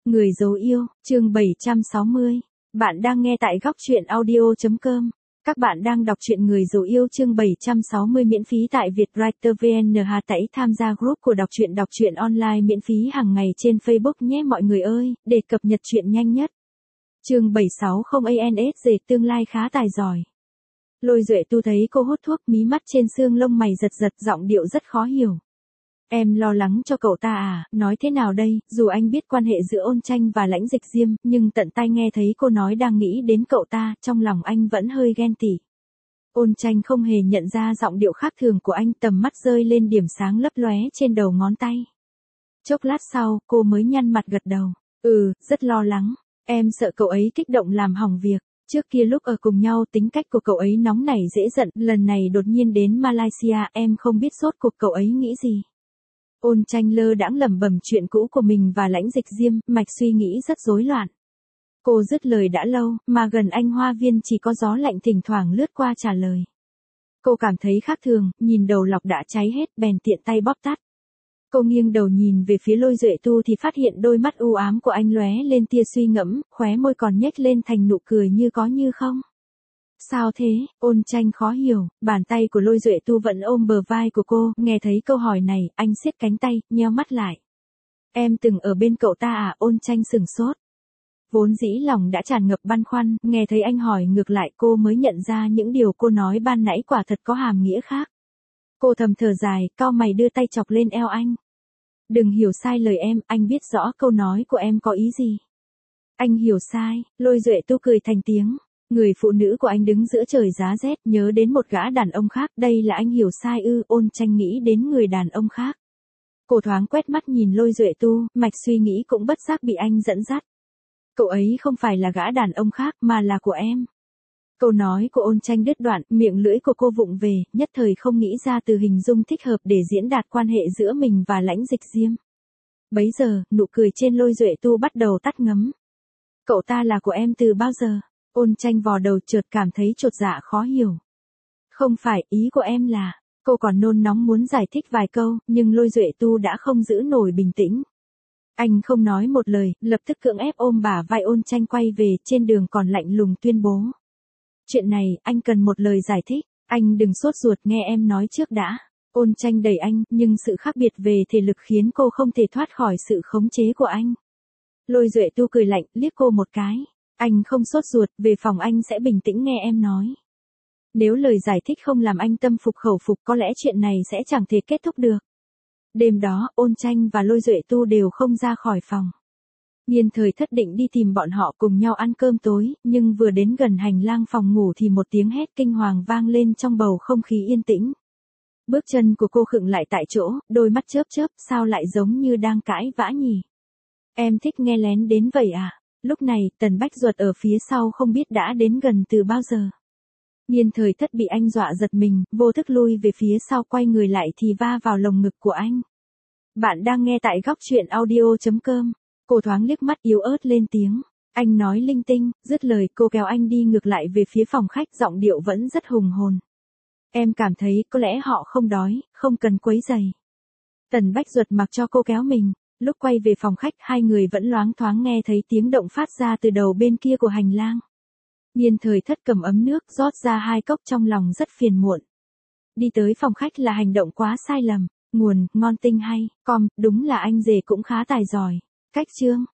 Người dấu yêu, chương 760. Bạn đang nghe tại góc truyện audio.com. Các bạn đang đọc truyện Người dấu yêu chương 760 miễn phí tại Vietwriter VN. Hãy tham gia group của đọc truyện online miễn phí hàng ngày trên Facebook nhé mọi người ơi, để cập nhật truyện nhanh nhất. Chương 760 ANSG tương lai khá tài giỏi. Lôi Duệ Tu thấy cô hút thuốc, mí mắt trên xương lông mày giật giật, giọng điệu rất khó hiểu. Em lo lắng cho cậu ta à, nói thế nào đây, dù anh biết quan hệ giữa Ôn Tranh và Lãnh Dịch Diêm, nhưng tận tai nghe thấy cô nói đang nghĩ đến cậu ta, trong lòng anh vẫn hơi ghen tị. Ôn Tranh không hề nhận ra giọng điệu khác thường của anh, tầm mắt rơi lên điểm sáng lấp lóe trên đầu ngón tay. Chốc lát sau, cô mới nhăn mặt gật đầu. Rất lo lắng, em sợ cậu ấy kích động làm hỏng việc. Trước kia lúc ở cùng nhau tính cách của cậu ấy nóng nảy dễ giận, lần này đột nhiên đến Malaysia em không biết rốt cuộc cậu ấy nghĩ gì. Ôn Tranh lơ đãng lẩm bẩm chuyện cũ của mình và Lãnh Dịch Diêm, mạch suy nghĩ rất rối loạn. Cô dứt lời đã lâu, mà gần anh Hoa Viên chỉ có gió lạnh thỉnh thoảng lướt qua trả lời. Cô cảm thấy khác thường, nhìn đầu lọc đã cháy hết, bèn tiện tay bóp tắt. Cô nghiêng đầu nhìn về phía Lôi Duệ Tu thì phát hiện đôi mắt u ám của anh lóe lên tia suy ngẫm, khóe môi còn nhếch lên thành nụ cười như có như không. Sao thế? Ôn Tranh khó hiểu, bàn tay của Lôi Duệ Tu vẫn ôm bờ vai của cô, nghe thấy câu hỏi này, anh siết cánh tay, nheo mắt lại. Em từng ở bên cậu ta à? Ôn Tranh sửng sốt. Vốn dĩ lòng đã tràn ngập băn khoăn, nghe thấy anh hỏi ngược lại cô mới nhận ra những điều cô nói ban nãy quả thật có hàm nghĩa khác. Cô thầm thở dài, cau mày đưa tay chọc lên eo anh. Đừng hiểu sai lời em, anh biết rõ câu nói của em có ý gì. Anh hiểu sai, Lôi Duệ Tu cười thành tiếng. Người phụ nữ của anh đứng giữa trời giá rét, nhớ đến một gã đàn ông khác, đây là anh hiểu sai ư? Ôn Tranh nghĩ đến người đàn ông khác. Cô thoáng quét mắt nhìn Lôi Duệ Tu, mạch suy nghĩ cũng bất giác bị anh dẫn dắt. Cậu ấy không phải là gã đàn ông khác, mà là của em. Câu nói của Ôn Tranh đứt đoạn, miệng lưỡi của cô vụng về, nhất thời không nghĩ ra từ hình dung thích hợp để diễn đạt quan hệ giữa mình và Lãnh Dịch Diêm. Bấy giờ, nụ cười trên Lôi Duệ Tu bắt đầu tắt ngấm. Cậu ta là của em từ bao giờ? Ôn Tranh vò đầu chợt cảm thấy chột dạ khó hiểu. Không phải, ý của em là, cô còn nôn nóng muốn giải thích vài câu, nhưng Lôi Duệ Tu đã không giữ nổi bình tĩnh. Anh không nói một lời, lập tức cưỡng ép ôm bả vai Ôn Tranh quay về, trên đường còn lạnh lùng tuyên bố. Chuyện này, anh cần một lời giải thích, anh đừng sốt ruột, nghe em nói trước đã. Ôn Tranh đẩy anh, nhưng sự khác biệt về thể lực khiến cô không thể thoát khỏi sự khống chế của anh. Lôi Duệ Tu cười lạnh, liếc cô một cái. Anh không sốt ruột, về phòng anh sẽ bình tĩnh nghe em nói. Nếu lời giải thích không làm anh tâm phục khẩu phục có lẽ chuyện này sẽ chẳng thể kết thúc được. Đêm đó, Ôn Tranh và Lôi Duệ Tu đều không ra khỏi phòng. Nhiên Thời Thất định đi tìm bọn họ cùng nhau ăn cơm tối, nhưng vừa đến gần hành lang phòng ngủ thì một tiếng hét kinh hoàng vang lên trong bầu không khí yên tĩnh. Bước chân của cô khựng lại tại chỗ, đôi mắt chớp chớp, sao lại giống như đang cãi vã nhỉ? Em thích nghe lén đến vậy à? Lúc này, Tần Bách Duật ở phía sau không biết đã đến gần từ bao giờ. Nhiên Thời Thất bị anh dọa giật mình, vô thức lui về phía sau, quay người lại thì va vào lồng ngực của anh. Bạn đang nghe tại góc truyện audio.com. Cô thoáng liếc mắt yếu ớt lên tiếng. Anh nói linh tinh, dứt lời cô kéo anh đi ngược lại về phía phòng khách, giọng điệu vẫn rất hùng hồn. Em cảm thấy có lẽ họ không đói, không cần quấy rầy. Tần Bách Duật mặc cho cô kéo mình. Lúc quay về phòng khách, hai người vẫn loáng thoáng nghe thấy tiếng động phát ra từ đầu bên kia của hành lang. Nhiên Thời Thất cầm ấm nước, rót ra 2 cốc, trong lòng rất phiền muộn. Đi tới phòng khách là hành động quá sai lầm. Nguồn, ngon tinh hay, đúng là anh rể cũng khá tài giỏi. Cách chương.